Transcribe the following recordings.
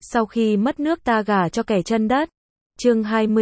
Sau khi mất nước ta gả cho kẻ chân đất. Chương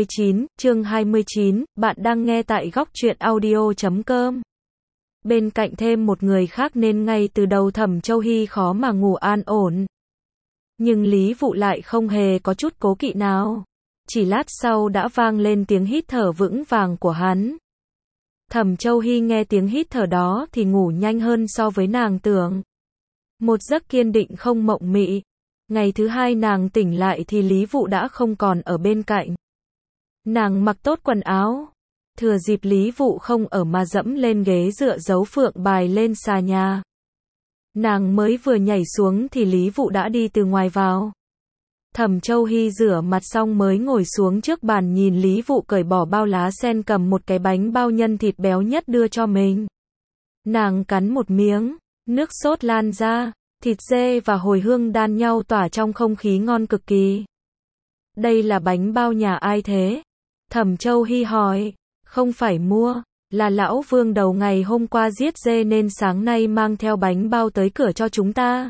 29, bạn đang nghe tại góc truyện audio.com. Bên cạnh thêm một người khác nên ngay từ đầu Thẩm Châu Hy khó mà ngủ an ổn. Nhưng Lý Vụ lại không hề có chút cố kỵ nào. Chỉ lát sau đã vang lên tiếng hít thở vững vàng của hắn. Thẩm Châu Hy nghe tiếng hít thở đó thì ngủ nhanh hơn so với nàng tưởng. Một giấc kiên định không mộng mị. Ngày thứ hai nàng tỉnh lại thì Lý Vụ đã không còn ở bên cạnh. Nàng mặc tốt quần áo. Thừa dịp Lý Vụ không ở mà dẫm lên ghế dựa giấu phượng bài lên xà nhà. Nàng mới vừa nhảy xuống thì Lý Vụ đã đi từ ngoài vào. Thẩm Châu Hy rửa mặt xong mới ngồi xuống trước bàn nhìn Lý Vụ cởi bỏ bao lá sen cầm một cái bánh bao nhân thịt béo nhất đưa cho mình. Nàng cắn một miếng, nước sốt lan ra, thịt dê và hồi hương đan nhau tỏa trong không khí ngon cực kỳ. Đây là bánh bao nhà ai thế? Thẩm Châu Hy hỏi. Không phải mua, là lão Vương đầu ngày hôm qua giết dê nên sáng nay mang theo bánh bao tới cửa cho chúng ta.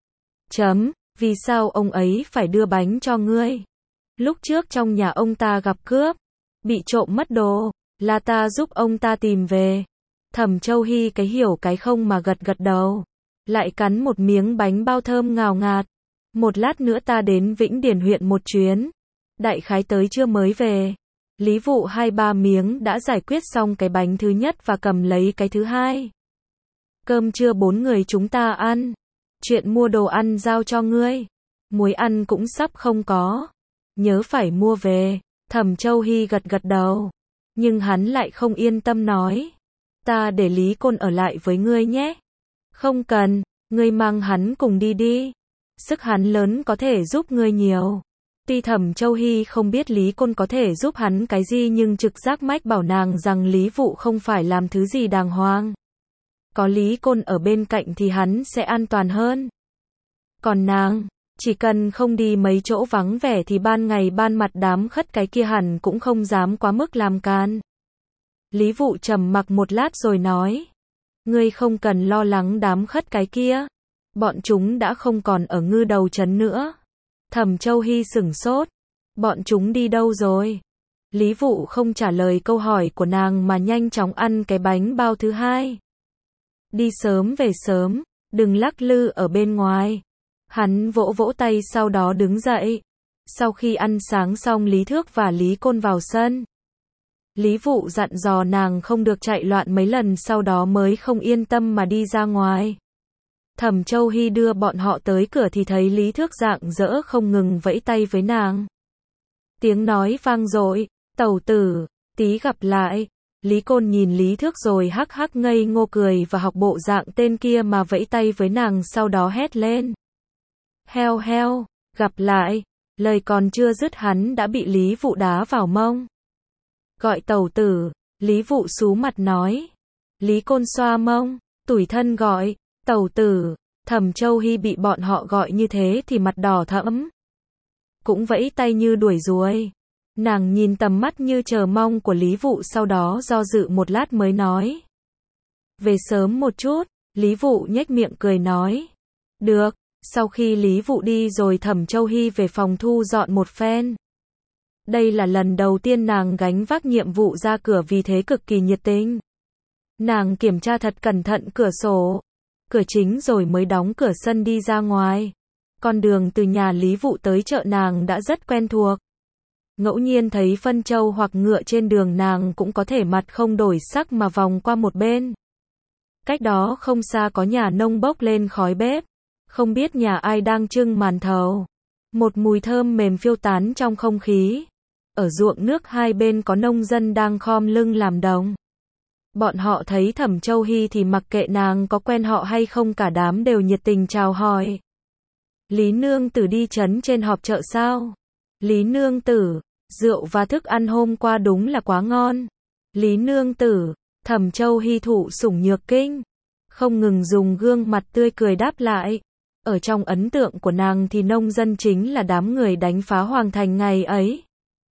Vì sao ông ấy phải đưa bánh cho ngươi? Lúc trước trong nhà ông ta gặp cướp, bị trộm mất đồ, là ta giúp ông ta tìm về. Thẩm Châu Hy cái hiểu cái không mà gật gật đầu, lại cắn một miếng bánh bao thơm ngào ngạt. Một lát nữa ta đến Vĩnh Điền huyện một chuyến, đại khái tới trưa mới về. Lý Vụ 2-3 miếng đã giải quyết xong cái bánh thứ nhất và cầm lấy cái thứ hai. Cơm trưa 4 người chúng ta ăn. Chuyện mua đồ ăn giao cho ngươi. Muối ăn cũng sắp không có. Nhớ phải mua về. Thẩm Châu Hy gật gật đầu. Nhưng hắn lại không yên tâm nói. Ta để Lý Côn ở lại với ngươi nhé. Không cần, ngươi mang hắn cùng đi đi. Sức hắn lớn có thể giúp ngươi nhiều. Tuy Thẩm Châu Hy không biết Lý Côn có thể giúp hắn cái gì nhưng trực giác mách bảo nàng rằng Lý Vụ không phải làm thứ gì đàng hoàng. Có Lý Côn ở bên cạnh thì hắn sẽ an toàn hơn. Còn nàng, chỉ cần không đi mấy chỗ vắng vẻ thì ban ngày ban mặt đám khất cái kia hẳn cũng không dám quá mức làm can. Lý Vụ trầm mặc một lát rồi nói. Ngươi không cần lo lắng đám khất cái kia. Bọn chúng đã không còn ở Ngư Đầu trấn nữa. Thẩm Châu Hy sửng sốt. Bọn chúng đi đâu rồi? Lý Vụ không trả lời câu hỏi của nàng mà nhanh chóng ăn cái bánh bao thứ hai. Đi sớm về sớm, đừng lắc lư ở bên ngoài. Hắn vỗ vỗ tay sau đó đứng dậy. Sau khi ăn sáng xong Lý Thước và Lý Côn vào sân. Lý Vụ dặn dò nàng không được chạy loạn mấy lần sau đó mới không yên tâm mà đi ra ngoài. Thẩm Châu Hy đưa bọn họ tới cửa thì thấy Lý Thước rạng rỡ không ngừng vẫy tay với nàng. Tiếng nói vang dội, tẩu tử, tí gặp lại. Lý Côn nhìn Lý Thước rồi hắc hắc ngây ngô cười và học bộ dạng tên kia mà vẫy tay với nàng sau đó hét lên. Heo heo, gặp lại. Lời còn chưa dứt hắn đã bị Lý Vụ đá vào mông. Gọi tẩu tử, Lý Vụ xú mặt nói. Lý Côn xoa mông, tủi thân gọi. Tẩu tử, Thẩm Châu Hy bị bọn họ gọi như thế thì mặt đỏ thẫm. Cũng vẫy tay như đuổi ruồi. Nàng nhìn tầm mắt như chờ mong của Lý Vụ sau đó do dự một lát mới nói. Về sớm một chút, Lý Vụ nhếch miệng cười nói. Được, sau khi Lý Vụ đi rồi Thẩm Châu Hy về phòng thu dọn một phen. Đây là lần đầu tiên nàng gánh vác nhiệm vụ ra cửa vì thế cực kỳ nhiệt tình. Nàng kiểm tra thật cẩn thận cửa sổ. Cửa chính rồi mới đóng cửa sân đi ra ngoài. Con đường từ nhà Lý Vụ tới chợ nàng đã rất quen thuộc. Ngẫu nhiên thấy phân trâu hoặc ngựa trên đường nàng cũng có thể mặt không đổi sắc mà vòng qua một bên. Cách đó không xa có nhà nông bốc lên khói bếp. Không biết nhà ai đang trưng màn thầu. Một mùi thơm mềm phiêu tán trong không khí. Ở ruộng nước hai bên có nông dân đang khom lưng làm đồng. Bọn họ thấy Thẩm Châu Hy thì mặc kệ nàng có quen họ hay không cả đám đều nhiệt tình chào hỏi. Lý nương tử đi trấn trên họp chợ sao? Lý nương tử, rượu và thức ăn hôm qua đúng là quá ngon. Lý nương tử, Thẩm Châu Hy thụ sủng nhược kinh. Không ngừng dùng gương mặt tươi cười đáp lại. Ở trong ấn tượng của nàng thì nông dân chính là đám người đánh phá hoàng thành ngày ấy.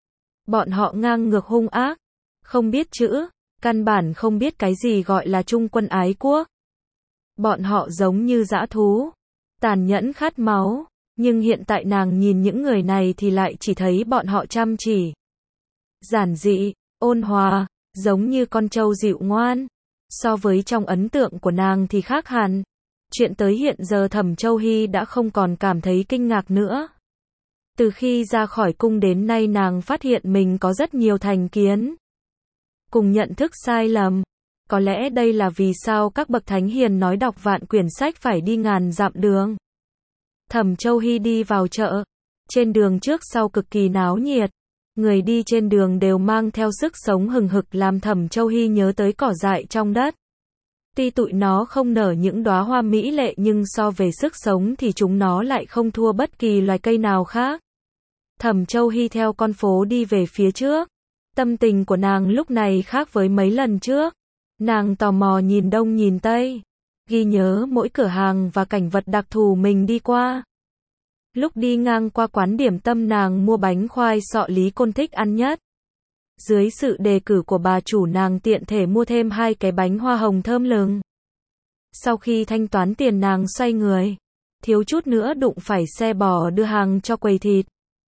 Bọn họ ngang ngược hung ác, không biết chữ. Căn bản không biết cái gì gọi là trung quân ái quốc. Bọn họ giống như dã thú, tàn nhẫn khát máu, Nhưng hiện tại nàng nhìn những người này thì lại chỉ thấy bọn họ chăm chỉ, giản dị, ôn hòa, giống như con trâu dịu ngoan. So với trong ấn tượng của nàng thì khác hẳn. Chuyện tới hiện giờ Thẩm Châu Hy đã không còn cảm thấy kinh ngạc nữa. Từ khi ra khỏi cung đến nay nàng phát hiện mình có rất nhiều thành kiến, cùng nhận thức sai lầm. Có lẽ đây là vì sao các bậc thánh hiền nói đọc vạn quyển sách phải đi ngàn dặm đường. Thẩm Châu Hy đi vào chợ. Trên đường trước sau cực kỳ náo nhiệt. Người đi trên đường đều mang theo sức sống hừng hực làm Thẩm Châu Hy nhớ tới cỏ dại trong đất. Tuy tụi nó không nở những đóa hoa mỹ lệ nhưng so về sức sống thì chúng nó lại không thua bất kỳ loài cây nào khác. Thẩm Châu Hy theo con phố đi về phía trước. Tâm tình của nàng lúc này khác với mấy lần trước. Nàng tò mò nhìn đông nhìn tây, ghi nhớ mỗi cửa hàng và cảnh vật đặc thù mình đi qua. Lúc đi ngang qua quán điểm tâm nàng mua bánh khoai sọ Lý Côn thích ăn nhất. Dưới sự đề cử của bà chủ nàng tiện thể mua thêm 2 cái bánh hoa hồng thơm lừng. Sau khi thanh toán tiền nàng xoay người, thiếu chút nữa đụng phải xe bò đưa hàng cho quầy thịt.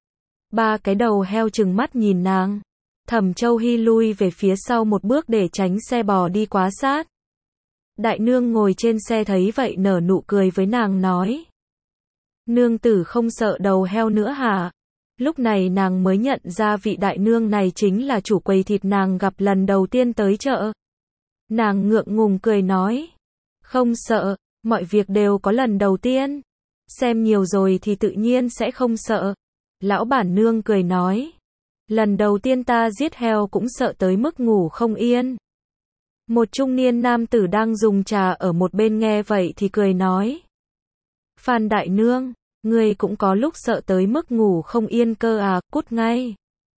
3 cái đầu heo trừng mắt nhìn nàng. Thẩm Châu Hy lui về phía sau một bước để tránh xe bò đi quá sát. Đại nương ngồi trên xe thấy vậy nở nụ cười với nàng nói: Nương tử không sợ đầu heo nữa hả? Lúc này nàng mới nhận ra vị đại nương này chính là chủ quầy thịt nàng gặp lần đầu tiên tới chợ. Nàng ngượng ngùng cười nói: Không sợ, mọi việc đều có lần đầu tiên. Xem nhiều rồi thì tự nhiên sẽ không sợ. Lão bản nương cười nói: Lần đầu tiên ta giết heo cũng sợ tới mức ngủ không yên. Một trung niên nam tử đang dùng trà ở một bên nghe vậy thì cười nói: Phan đại nương, ngươi cũng có lúc sợ tới mức ngủ không yên cơ à, cút ngay.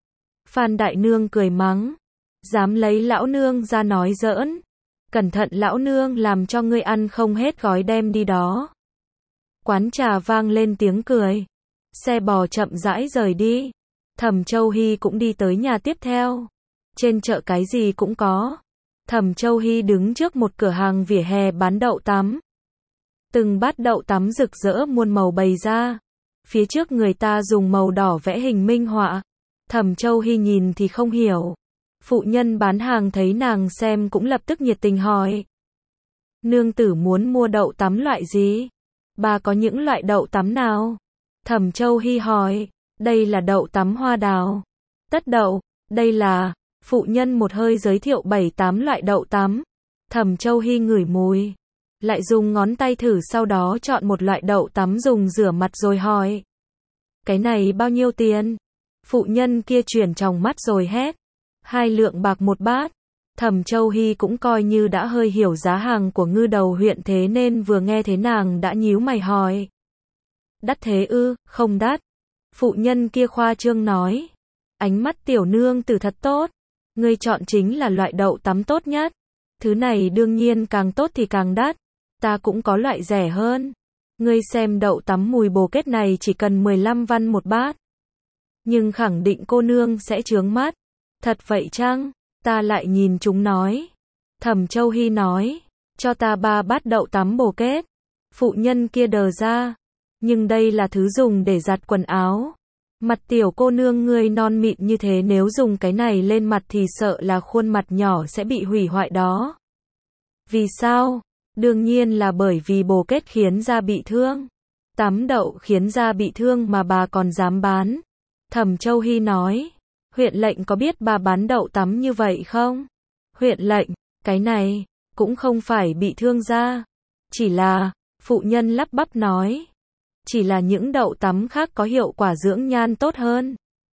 Phan đại nương cười mắng: Dám lấy lão nương ra nói giỡn. Cẩn thận lão nương làm cho ngươi ăn không hết gói đem đi đó. Quán trà vang lên tiếng cười. Xe bò chậm rãi rời đi. Thẩm Châu Hy cũng đi tới nhà tiếp theo. Trên chợ cái gì cũng có. Thẩm Châu Hy đứng trước một cửa hàng vỉa hè bán đậu tắm. Từng bát đậu tắm rực rỡ muôn màu bày ra. Phía trước người ta dùng màu đỏ vẽ hình minh họa. Thẩm Châu Hy nhìn thì không hiểu. Phụ nhân bán hàng thấy nàng xem cũng lập tức nhiệt tình hỏi: Nương tử muốn mua đậu tắm loại gì? Bà có những loại đậu tắm nào? Thẩm Châu Hy hỏi. Đây là đậu tắm hoa đào. Tất đậu, đây là... Phụ nhân một hơi giới thiệu 7-8 loại đậu tắm. Thẩm Châu Hy ngửi mùi, lại dùng ngón tay thử, sau đó chọn một loại đậu tắm dùng rửa mặt rồi hỏi: Cái này bao nhiêu tiền? Phụ nhân kia chuyển tròng mắt rồi hét: 2 lượng bạc một bát. Thẩm Châu Hy cũng coi như đã hơi hiểu giá hàng của ngư đầu huyện thế nên vừa nghe thế nàng đã nhíu mày hỏi: Đắt thế ư? Không đắt. Phụ nhân kia khoa trương nói: Ánh mắt tiểu nương tử thật tốt. Ngươi chọn chính là loại đậu tắm tốt nhất. Thứ này đương nhiên càng tốt thì càng đắt. Ta cũng có loại rẻ hơn. Ngươi xem đậu tắm mùi bồ kết này chỉ cần 15 văn một bát. Nhưng khẳng định cô nương sẽ chướng mắt. Thật vậy chăng? Ta lại nhìn chúng nói. Thẩm Châu Hy nói: Cho ta 3 bát đậu tắm bồ kết. Phụ nhân kia đờ ra. Nhưng đây là thứ dùng để giặt quần áo. Mặt tiểu cô nương ngươi non mịn như thế, nếu dùng cái này lên mặt thì sợ là khuôn mặt nhỏ sẽ bị hủy hoại đó. Vì sao? Đương nhiên là bởi vì bồ kết khiến da bị thương. Tắm đậu khiến da bị thương mà bà còn dám bán. Thẩm Châu Hy nói: Huyện lệnh có biết bà bán đậu tắm như vậy không? Huyện lệnh, cái này cũng không phải bị thương da. Chỉ là, phụ nhân lắp bắp nói, chỉ là những đậu tắm khác có hiệu quả dưỡng nhan tốt hơn.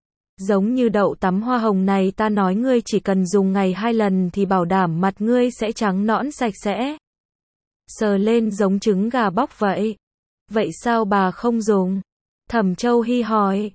Giống như đậu tắm hoa hồng này, ta nói ngươi chỉ cần dùng ngày 2 lần thì bảo đảm mặt ngươi sẽ trắng nõn sạch sẽ. Sờ lên giống trứng gà bóc vậy. Vậy sao bà không dùng? Thẩm Châu Hy hỏi.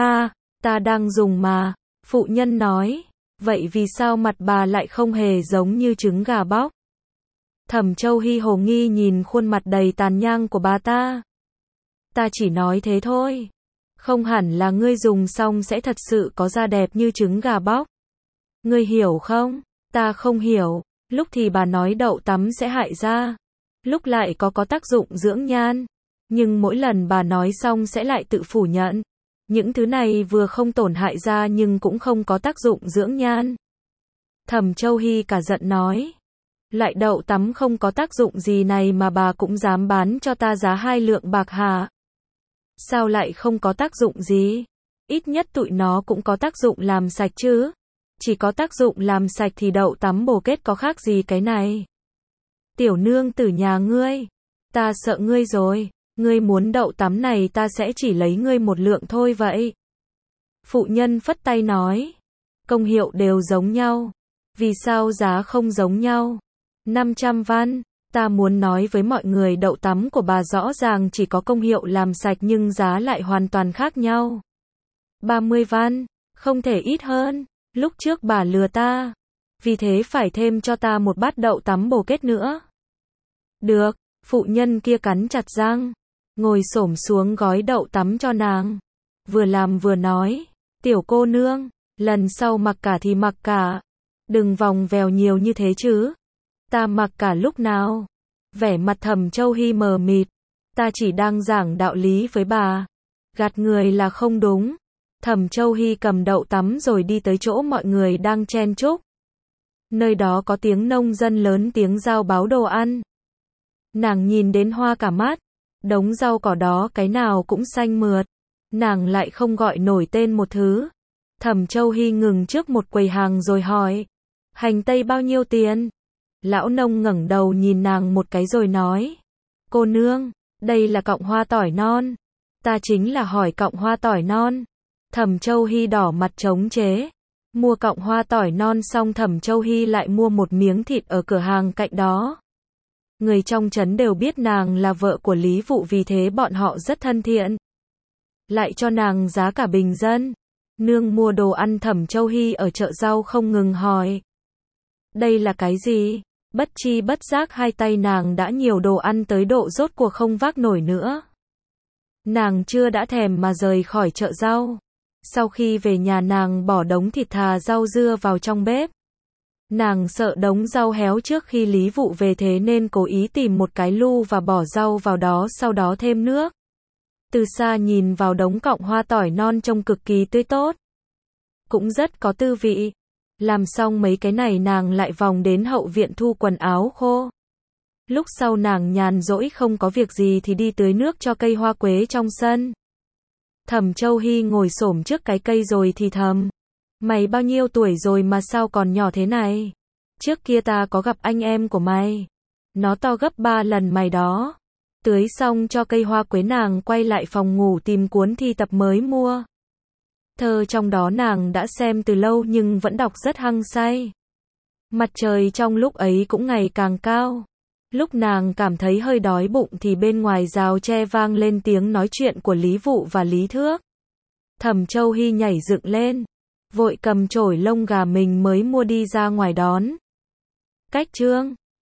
Ta đang dùng mà. Phụ nhân nói. Vậy vì sao mặt bà lại không hề giống như trứng gà bóc? Thẩm Châu Hy hồ nghi nhìn khuôn mặt đầy tàn nhang của bà ta. Ta chỉ nói thế thôi. Không hẳn là ngươi dùng xong sẽ thật sự có da đẹp như trứng gà bóc. Ngươi hiểu không? Ta không hiểu. Lúc thì bà nói đậu tắm sẽ hại da, lúc lại có tác dụng dưỡng nhan. Nhưng mỗi lần bà nói xong sẽ lại tự phủ nhận. Những thứ này vừa không tổn hại da nhưng cũng không có tác dụng dưỡng nhan. Thẩm Châu Hy cả giận nói. Loại đậu tắm không có tác dụng gì này mà bà cũng dám bán cho ta giá 2 lượng bạc hả? Sao lại không có tác dụng gì? Ít nhất tụi nó cũng có tác dụng làm sạch chứ. Chỉ có tác dụng làm sạch thì đậu tắm bồ kết có khác gì cái này? Tiểu nương tử nhà ngươi, ta sợ ngươi rồi. Ngươi muốn đậu tắm này ta sẽ chỉ lấy ngươi 1 lượng thôi vậy. Phụ nhân phất tay nói. Công hiệu đều giống nhau. Vì sao giá không giống nhau? 500 văn. Ta muốn nói với mọi người đậu tắm của bà rõ ràng chỉ có công hiệu làm sạch nhưng giá lại hoàn toàn khác nhau. 30 văn. Không thể ít hơn. Lúc trước bà lừa ta. Vì thế phải thêm cho ta 1 bát đậu tắm bồ kết nữa. Được. Phụ nhân kia cắn chặt răng. Ngồi xổm xuống gói đậu tắm cho nàng. Vừa làm vừa nói. Tiểu cô nương. Lần sau mặc cả thì mặc cả. Đừng vòng vèo nhiều như thế chứ. Ta mặc cả lúc nào? Vẻ mặt Thẩm Châu Hy mờ mịt. Ta chỉ đang giảng đạo lý với bà. Gạt người là không đúng. Thẩm Châu Hy cầm đậu tắm rồi đi tới chỗ mọi người đang chen chúc. Nơi đó có tiếng nông dân lớn tiếng giao báo đồ ăn. Nàng nhìn đến hoa cả mắt. Đống rau cỏ đó cái nào cũng xanh mượt. Nàng lại không gọi nổi tên một thứ. Thẩm Châu Hy ngừng trước một quầy hàng rồi hỏi. Hành tây bao nhiêu tiền? Lão nông ngẩng đầu nhìn nàng một cái rồi nói. Cô nương, đây là cọng hoa tỏi non. Ta chính là hỏi cọng hoa tỏi non. Thẩm Châu Hy đỏ mặt chống chế. Mua cọng hoa tỏi non xong Thẩm Châu Hy lại mua 1 miếng thịt ở cửa hàng cạnh đó. Người trong trấn đều biết nàng là vợ của Lý Vụ vì thế bọn họ rất thân thiện. Lại cho nàng giá cả bình dân. Nương mua đồ ăn Thẩm Châu Hy ở chợ rau không ngừng hỏi. Đây là cái gì? Bất chi bất giác 2 tay nàng đã nhiều đồ ăn tới độ rốt cuộc không vác nổi nữa. Nàng chưa đã thèm mà rời khỏi chợ rau. Sau khi về nhà nàng bỏ đống thịt thà rau dưa vào trong bếp. Nàng sợ đống rau héo trước khi Lý Vụ về thế nên cố ý tìm một cái lu và bỏ rau vào đó sau đó thêm nước. Từ xa nhìn vào đống cọng hoa tỏi non trông cực kỳ tươi tốt. Cũng rất có tư vị. Làm xong mấy cái này nàng lại vòng đến hậu viện thu quần áo khô. Lúc sau nàng nhàn rỗi không có việc gì thì đi tưới nước cho cây hoa quế trong sân. Thẩm Châu Hy ngồi xổm trước cái cây rồi thì thầm. Mày bao nhiêu tuổi rồi mà sao còn nhỏ thế này? Trước kia ta có gặp anh em của mày. Nó to gấp 3 lần mày đó. Tưới xong cho cây hoa quế nàng quay lại phòng ngủ tìm cuốn thi tập mới mua. Thơ trong đó nàng đã xem từ lâu nhưng vẫn đọc rất hăng say. Mặt trời trong lúc ấy cũng ngày càng cao. Lúc nàng cảm thấy hơi đói bụng thì bên ngoài rào tre vang lên tiếng nói chuyện của Lý Vụ và Lý Thước. Thẩm Châu Hy nhảy dựng lên. Vội cầm chổi lông gà mình mới mua đi ra ngoài đón. Cách chương